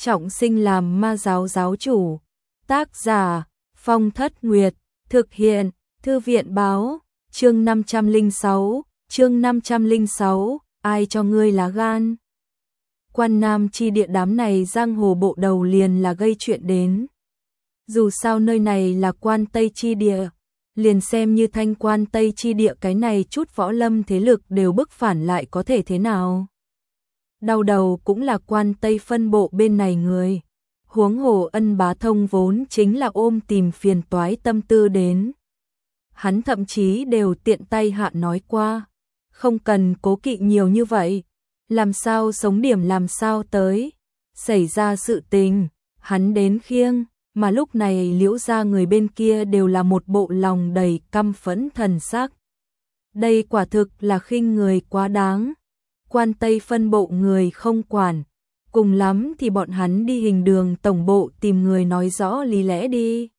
trọng sinh làm ma giáo giáo chủ. Tác giả Phong Thất Nguyệt. Thực hiện Thư viện báo. Chương 506. Ai cho ngươi lá gan? Quan Nam chi địa đám này giang hồ bộ đầu liền là gây chuyện đến. Dù sao nơi này là Quan Tây chi địa, liền xem như thanh Quan Tây chi địa cái này chút võ lâm thế lực đều bức phản lại có thể thế nào. Đau đầu cũng là Quan Tây phân bộ bên này người. Huống hồ Ân Bá Thông vốn chính là ôm tìm phiền toái tâm tư đến. Hắn thậm chí đều tiện tay hạ nói qua, không cần cố kỵ nhiều như vậy, làm sao sống điểm làm sao tới, xảy ra sự tình, hắn đến khiêng, mà lúc này Liễu gia người bên kia đều là một bộ lòng đầy căm phẫn thần sắc. Đây quả thực là khinh người quá đáng. Quan Tây phân bộ người không quản, cùng lắm thì bọn hắn đi Hình Đường tổng bộ tìm người nói rõ lý lẽ đi.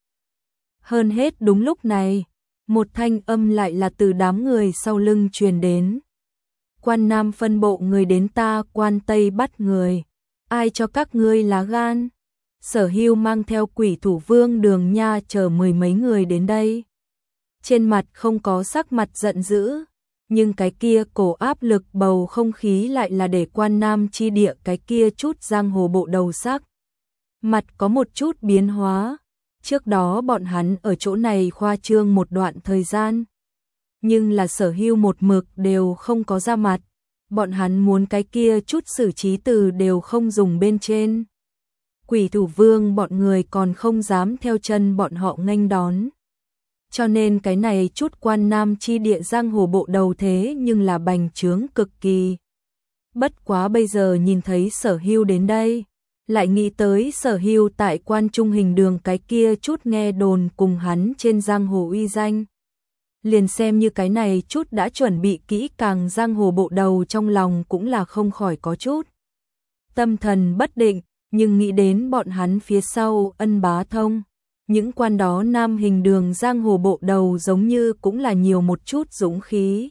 Hơn hết đúng lúc này, một thanh âm lại là từ đám người sau lưng truyền đến. Quan Nam phân bộ người đến ta Quan Tây bắt người, ai cho các ngươi lá gan? Sở Hưu mang theo Quỷ Thủ Vương Đường Nha chờ mười mấy người đến đây. Trên mặt không có sắc mặt giận dữ, nhưng cái kia cổ áp lực bầu không khí lại là để Quan Nam chi địa cái kia chút giang hồ bộ đầu sắc. Mặt có một chút biến hóa, trước đó bọn hắn ở chỗ này khoa trương một đoạn thời gian. Nhưng là Sở Hưu một mực đều không có ra mặt, bọn hắn muốn cái kia chút xử trí từ đều không dùng bên trên. Quỷ Thủ Vương bọn người còn không dám theo chân bọn họ nghênh đón. Cho nên cái này chút Quan Nam chi địa giang hồ bộ đầu thế nhưng là bành trướng cực kỳ. Bất quá bây giờ nhìn thấy Sở Hưu đến đây, lại nghĩ tới Sở Hưu tại Quan Trung Hình Đường cái kia chút nghe đồn cùng hắn trên giang hồ uy danh. Liền xem như cái này chút đã chuẩn bị kỹ càng giang hồ bộ đầu trong lòng cũng là không khỏi có chút tâm thần bất định, nhưng nghĩ đến bọn hắn phía sau Ân Bá Thông, những quan đó Nam Hình Đường giang hồ bộ đầu giống như cũng là nhiều một chút dũng khí.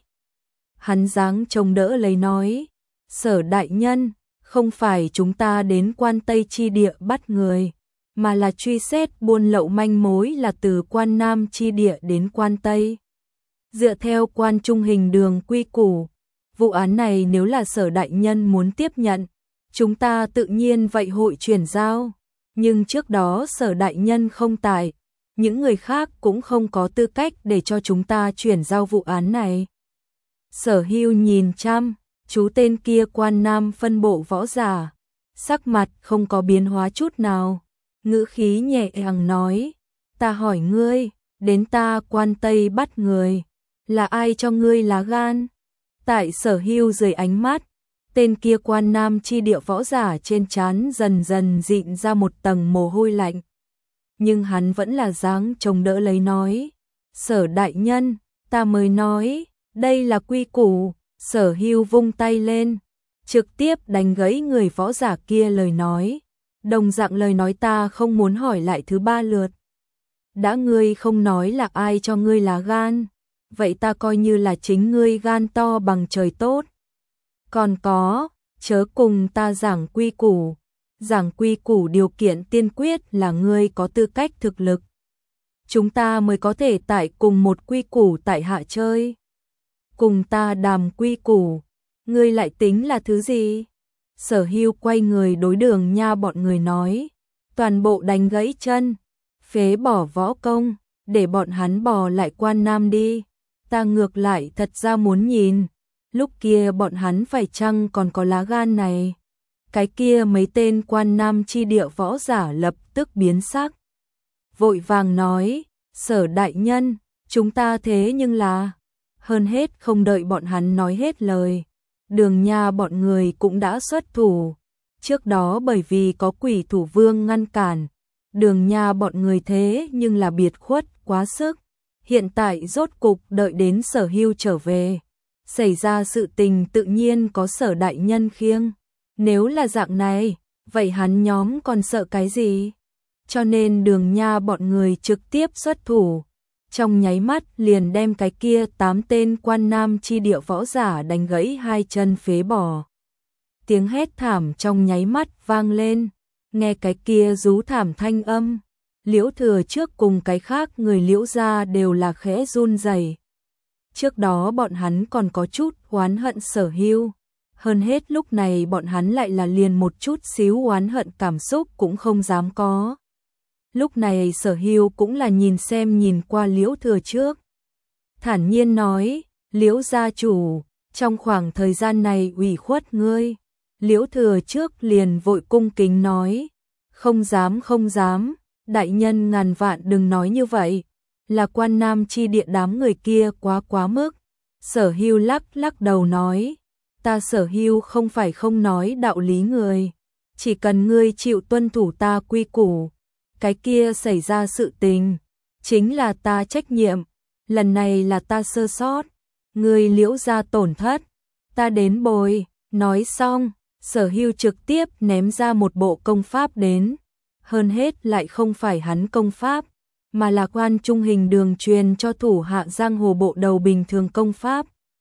Hắn dáng trông đỡ lấy nói, Sở đại nhân, không phải chúng ta đến Quan Tây chi địa bắt người, mà là truy xét buôn lậu manh mối là từ Quan Nam chi địa đến Quan Tây. Dựa theo Quan Trung Hình Đường quy củ, vụ án này nếu là Sở đại nhân muốn tiếp nhận, chúng ta tự nhiên vậy hội chuyển giao, nhưng trước đó Sở đại nhân không tại, những người khác cũng không có tư cách để cho chúng ta chuyển giao vụ án này. Sở Hưu nhìn chăm chú tên kia Quan Nam phân bộ võ giả, sắc mặt không có biến hóa chút nào, ngữ khí nhẹ nhàng nói, ta hỏi ngươi, đến ta Quan Tây bắt người, là ai cho ngươi lá gan? Tại Sở Hưu dưới ánh mắt, tên kia Quan Nam chi địa võ giả trên trán dần dần dịn ra một tầng mồ hôi lạnh. Nhưng hắn vẫn là dáng chống đỡ lấy nói, Sở đại nhân, ta mới nói, đây là quy củ. Sở Hưu vung tay lên, trực tiếp đánh gãy người võ giả kia lời nói. Đồng dạng lời nói ta không muốn hỏi lại thứ ba lượt. Đã ngươi không nói là ai cho ngươi lá gan, vậy ta coi như là chính ngươi gan to bằng trời tốt. Còn có, chớ cùng ta giảng quy củ. Giảng quy củ điều kiện tiên quyết là ngươi có tư cách thực lực. Chúng ta mới có thể tại cùng một quy củ tại hạ chơi. Cùng ta đàm quy củ, ngươi lại tính là thứ gì? Sở Hưu quay người đối Đường Nha bọn người nói, toàn bộ đánh gãy chân, phế bỏ võ công, để bọn hắn bò lại Quan Nam đi. Ta ngược lại thật ra muốn nhìn, lúc kia bọn hắn phải chăng còn có lá gan này. Cái kia mấy tên Quan Nam chi địa võ giả lập tức biến sắc. Vội vàng nói, Sở đại nhân, chúng ta thế nhưng là... Hơn hết không đợi bọn hắn nói hết lời, Đường Nha bọn người cũng đã xuất thủ. Trước đó bởi vì có Quỷ Thủ Vương ngăn cản, Đường Nha bọn người thế nhưng là biệt khuất quá sức. Hiện tại rốt cục đợi đến Sở Hưu trở về, xảy ra sự tình tự nhiên có Sở đại nhân khiêng. Nếu là dạng này, vậy hắn nhóm còn sợ cái gì? Cho nên Đường Nha bọn người trực tiếp xuất thủ. Trong nháy mắt liền đem cái kia 8 tên Quan Nam chi địa võ giả đánh gãy hai chân phế bỏ. Tiếng hét thảm trong nháy mắt vang lên, Nghe cái kia rú thảm thanh âm, Liễu Thừa Trước cùng cái khác người Liễu gia đều là khẽ run rẩy. Trước đó bọn hắn còn có chút oán hận Sở Hưu, hơn hết lúc này bọn hắn lại là liền một chút xíu oán hận cảm xúc cũng không dám có. Lúc này Sở Hưu cũng là nhìn qua Liễu Thừa Trước. Thản nhiên nói, Liễu gia chủ, trong khoảng thời gian này ủy khuất ngươi. Liễu Thừa Trước liền vội cung kính nói, không dám, đại nhân ngàn vạn đừng nói như vậy, là Quan Nam chi địa đám người kia quá mức. Sở Hưu lắc đầu nói, ta Sở Hưu không phải không nói đạo lý người, chỉ cần ngươi chịu tuân thủ ta quy củ, cái kia xảy ra sự tình, chính là ta trách nhiệm, lần này là ta sơ sót, ngươi Liễu gia tổn thất, ta đến bồi. Nói xong, Sở Hưu trực tiếp ném ra một bộ công pháp đến, hơn hết lại không phải hắn công pháp, mà là Quan Trung Hình Đường truyền cho thủ hạ giang hồ bộ đầu bình thường công pháp.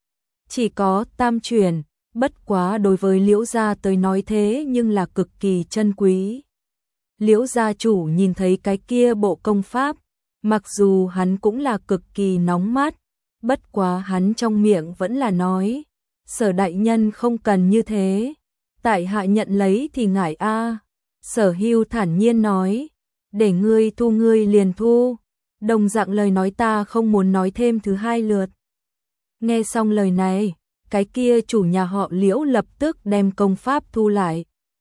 Chỉ có tam truyền, bất quá đối với Liễu gia tới nói thế nhưng là cực kỳ chân quý. Liễu gia chủ nhìn thấy cái kia bộ công pháp, mặc dù hắn cũng là cực kỳ nóng mắt, bất quá hắn trong miệng vẫn là nói, Sở đại nhân không cần như thế, tại hạ nhận lấy thì ngại a. Sở Hưu thản nhiên nói, để ngươi thu ngươi liền thu, đồng dạng lời nói ta không muốn nói thêm thứ hai lượt. Nghe xong lời này, cái kia chủ nhà họ Liễu lập tức đem công pháp thu lại.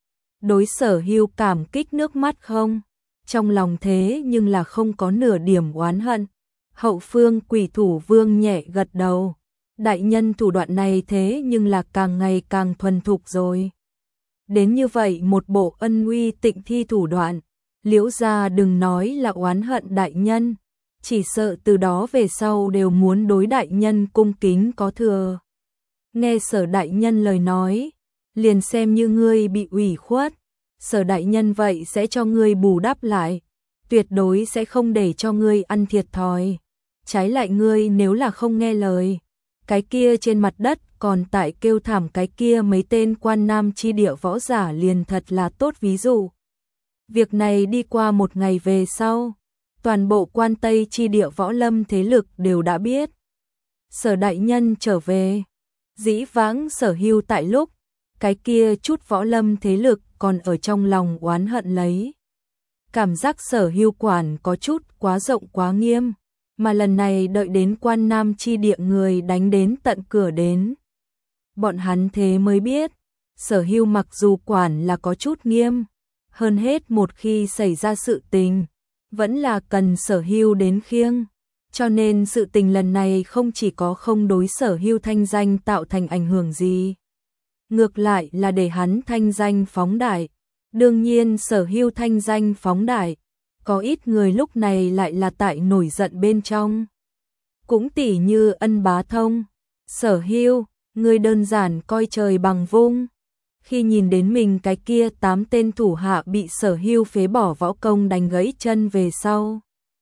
Đối Sở Hưu cảm kích nước mắt không, trong lòng thế nhưng là không có nửa điểm oán hận. Hậu phương Quỷ Thủ Vương nhẹ gật đầu, đại nhân thủ đoạn này thế nhưng là càng ngày càng thuần thục rồi. Đến như vậy một bộ ân uy tịnh thi thủ đoạn, Liễu gia đừng nói là oán hận đại nhân, chỉ sợ từ đó về sau đều muốn đối đại nhân cung kính có thừa. Nghe Sở đại nhân lời nói, liền xem như ngươi bị ủy khuất, Sở đại nhân vậy sẽ cho ngươi bù đắp lại, tuyệt đối sẽ không để cho ngươi ăn thiệt thòi. Trái lại ngươi nếu là không nghe lời, cái kia trên mặt đất còn tại kêu thảm cái kia mấy tên Quan Nam chi địa võ giả liền thật là tốt ví dụ. Việc này đi qua một ngày về sau, toàn bộ Quan Tây chi địa võ lâm thế lực đều đã biết. Sở đại nhân trở về, dĩ vãng Sở Hưu tại lúc, cái kia chút võ lâm thế lực còn ở trong lòng oán hận lấy. Cảm giác Sở Hưu quản có chút quá rộng quá nghiêm, mà lần này đợi đến Quan Nam chi địa người đánh đến tận cửa đến. Bọn hắn thế mới biết, Sở Hưu mặc dù quản là có chút nghiêm, hơn hết một khi xảy ra sự tình, vẫn là cần Sở Hưu đến khiêng. Cho nên sự tình lần này không chỉ có không đối Sở Hưu thanh danh tạo thành ảnh hưởng gì, ngược lại là để hắn thanh danh phóng đại. Đương nhiên Sở Hưu thanh danh phóng đại, có ít người lúc này lại là tại nổi giận bên trong. Cũng tỉ như Ân Bá Thông, Sở Hưu, người đơn giản coi trời bằng vung. Khi nhìn đến mình cái kia 8 tên thủ hạ bị Sở Hưu phế bỏ võ công đánh gãy chân về sau,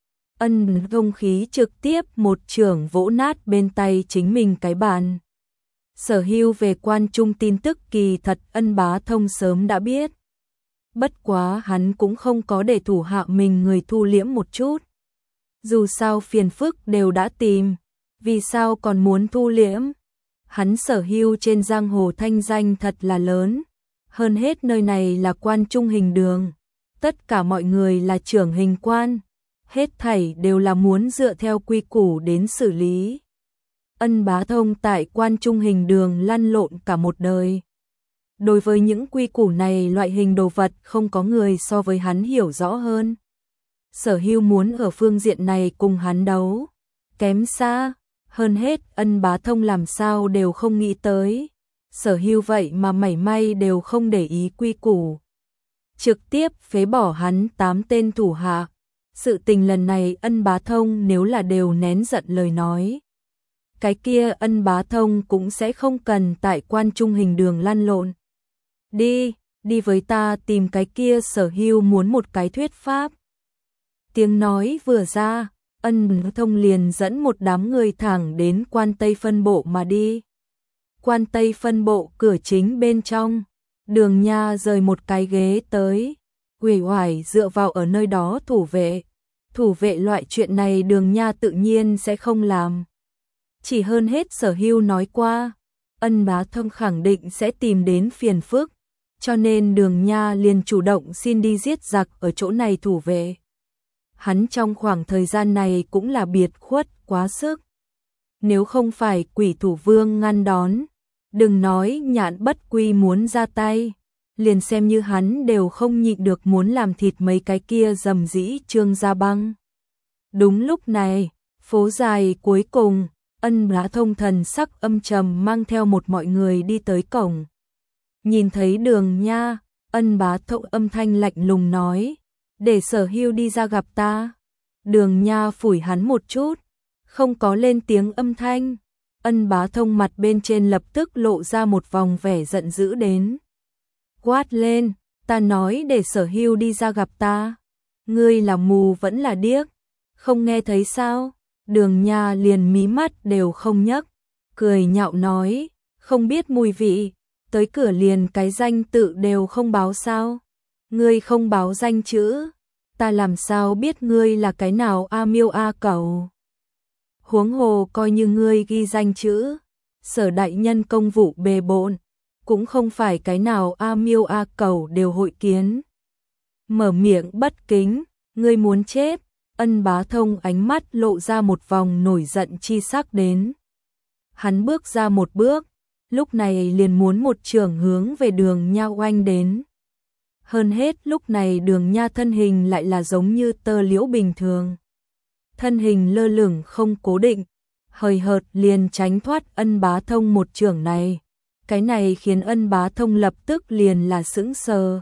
Ân Thông khí trực tiếp một chưởng vỗ nát bên tay chính mình cái bàn. Sở Hưu về Quan Trung tin tức kỳ thật Ân Bá Thông sớm đã biết. Bất quá hắn cũng không có để thủ hạ mình người thu liễm một chút. Dù sao phiền phức đều đã tìm, vì sao còn muốn thu liễm? Hắn Sở Hưu trên giang hồ thanh danh thật là lớn, hơn hết nơi này là Quan Trung Hình Đường, tất cả mọi người là trưởng hình quan, hết thảy đều là muốn dựa theo quy củ đến xử lý. Ân Bá Thông tại Quan Trung Hình Đường lăn lộn cả một đời. Đối với những quy củ này loại hình đồ vật không có người so với hắn hiểu rõ hơn. Sở Hưu muốn ở phương diện này cùng hắn đấu, kém xa, hơn hết Ân Bá Thông làm sao đều không nghĩ tới. Sở Hưu vậy mà mảy may đều không để ý quy củ, trực tiếp phế bỏ hắn 8 tên thủ hạ. Sự tình lần này Ân Bá Thông nếu là đều nén giận lời nói, cái kia Ân Bá Thông cũng sẽ không cần tại Quan Trung Hình Đường lăn lộn. Đi với ta tìm cái kia Sở Hưu muốn một cái thuyết pháp. Tiếng nói vừa ra, Ân Bá Thông liền dẫn một đám người thẳng đến Quan Tây phân bộ mà đi. Quan Tây phân bộ cửa chính bên trong, Đường Nha rời một cái ghế tới, uể oải dựa vào ở nơi đó thủ vệ. Thủ vệ loại chuyện này Đường Nha tự nhiên sẽ không làm. Chỉ hơn hết Sở Hưu nói qua, Ân Bá Thông khẳng định sẽ tìm đến phiền phức, cho nên Đường Nha liền chủ động xin đi giết giặc ở chỗ này thủ vệ. Hắn trong khoảng thời gian này cũng là biệt khuất quá sức. Nếu không phải Quỷ Thủ Vương ngăn đón, đừng nói Nhạn Bất Quy muốn ra tay, liền xem như hắn đều không nhịn được muốn làm thịt mấy cái kia dầm dĩ Trương Gia Băng. Đúng lúc này, phố dài cuối cùng, Ân Bá Thông thần sắc âm trầm mang theo một mọi người đi tới cổng. Nhìn thấy Đường Nha, Ân Bá Thông âm thanh lạnh lùng nói, để Sở Hưu đi ra gặp ta. Đường Nha phủi hắn một chút, không có lên tiếng âm thanh. Ân Bá Thông mặt bên trên lập tức lộ ra một vòng vẻ giận dữ đến. Quát lên, ta nói để Sở Hưu đi ra gặp ta. Ngươi là mù vẫn là điếc, không nghe thấy sao? Đường Nha liền mí mắt đều không nhấc, cười nhạo nói, không biết mùi vị, tới cửa liền cái danh tự đều không báo sao? Ngươi không báo danh chữ, ta làm sao biết ngươi là cái nào a miêu a cẩu? Huống hồ coi như ngươi ghi danh chữ, Sở đại nhân công vụ bề bộn, cũng không phải cái nào a miêu a cẩu đều hội kiến. Mở miệng bất kính, ngươi muốn chết. Ân Bá Thông ánh mắt lộ ra một vòng nổi giận chi sắc đến. Hắn bước ra một bước, lúc này liền muốn một chưởng hướng về Đường Nha oanh đến. Hơn hết lúc này Đường Nha thân hình lại là giống như tơ liễu bình thường. Thân hình lơ lửng không cố định, hời hợt liền tránh thoát Ân Bá Thông một chưởng này. Cái này khiến Ân Bá Thông lập tức liền là sững sờ.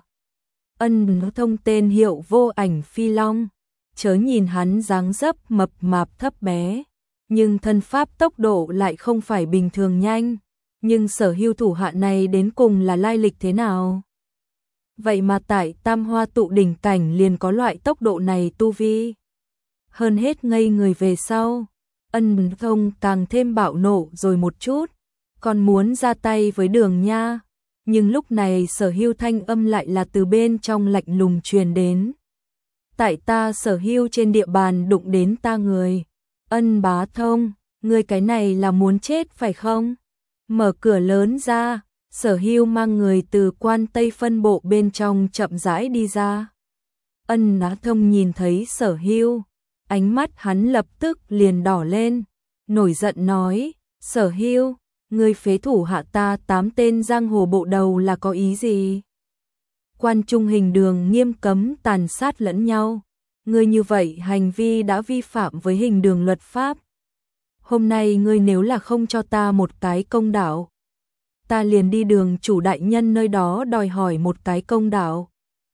Ân Bá Thông tên hiệu Vô Ảnh Phi Long. Chớ nhìn hắn dáng dấp mập mạp thấp bé, nhưng thân pháp tốc độ lại không phải bình thường nhanh. Nhưng Sở Hưu thủ hạ này đến cùng là lai lịch thế nào? Vậy mà tại Tam Hoa tụ đỉnh cảnh liền có loại tốc độ này tu vi. Hơn hết ngây người về sau, Ân Bá Thông càng thêm bạo nộ rồi một chút, còn muốn ra tay với Đường Nha. Nhưng lúc này Sở Hưu thanh âm lại là từ bên trong lạnh lùng truyền đến. Tại ta Sở Hưu trên địa bàn đụng đến ta người. Ân Bá Thông, ngươi cái này là muốn chết phải không? Mở cửa lớn ra, Sở Hưu mang người từ Quan Tây phân bộ bên trong chậm rãi đi ra. Ân Bá Thông nhìn thấy Sở Hưu, ánh mắt hắn lập tức liền đỏ lên, nổi giận nói, Sở Hưu, ngươi phế thủ hạ ta 8 tên giang hồ bộ đầu là có ý gì? Quan trung hình đường nghiêm cấm tàn sát lẫn nhau. Ngươi như vậy hành vi đã vi phạm với hình đường luật pháp. Hôm nay ngươi nếu là không cho ta một cái công đạo, ta liền đi Đường chủ đại nhân nơi đó đòi hỏi một cái công đạo.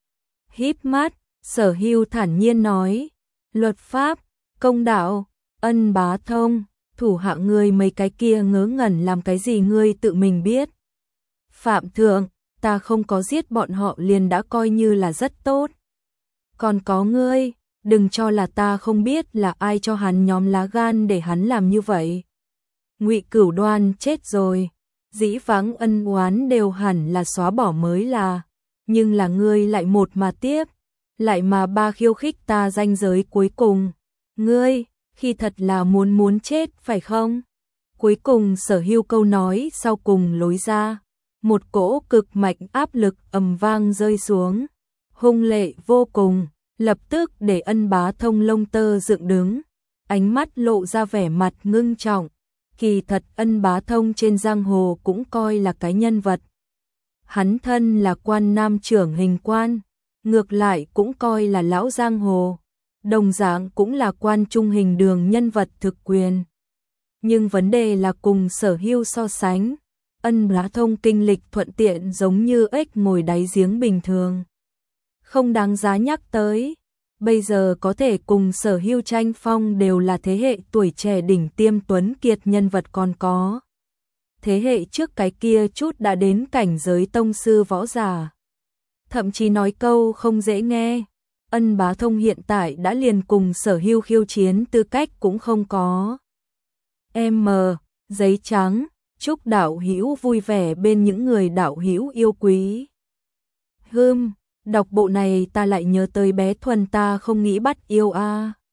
Híp mắt, Sở Hưu thản nhiên nói, luật pháp, công đạo, Ân Bá Thông, thủ hạ ngươi mấy cái kia ngớ ngẩn làm cái gì ngươi tự mình biết. Phạm thượng, ta không có giết bọn họ liền đã coi như là rất tốt. Còn có ngươi, đừng cho là ta không biết là ai cho hắn nhóm lá gan để hắn làm như vậy. Ngụy Cửu Đoan chết rồi, dĩ vãng ân oán đều hẳn là xóa bỏ mới là, nhưng là ngươi lại một mà tiếp, lại mà ba khiêu khích ta ranh giới cuối cùng. Ngươi, khi thật là muốn chết phải không? Cuối cùng Sở Hưu câu nói sau cùng lối ra. Một cỗ cực mạnh áp lực ầm vang rơi xuống, hung lệ vô cùng, lập tức để Ân Bá Thông lông tơ dựng đứng, ánh mắt lộ ra vẻ mặt ngưng trọng. Kỳ thật Ân Bá Thông trên giang hồ cũng coi là cái nhân vật. Hắn thân là quan nam trưởng hình quan, ngược lại cũng coi là lão giang hồ, đồng dạng cũng là quan trung hình đường nhân vật thực quyền. Nhưng vấn đề là cùng Sở Hưu so sánh, Ân Bá Thông kinh lịch thuận tiện giống như ếch ngồi đáy giếng bình thường. Không đáng giá nhắc tới, bây giờ có thể cùng Sở Hưu tranh phong đều là thế hệ tuổi trẻ đỉnh tiêm tuấn kiệt nhân vật còn có. Thế hệ trước cái kia chút đã đến cảnh giới tông sư võ giả. Thậm chí nói câu không dễ nghe, Ân Bá Thông hiện tại đã liền cùng Sở Hưu khiêu chiến tư cách cũng không có. Giấy trắng. Chúc đạo hữu vui vẻ bên những người đạo hữu yêu quý. Đọc bộ này ta lại nhớ tới bé Thuần, ta không nghĩ bắt yêu a.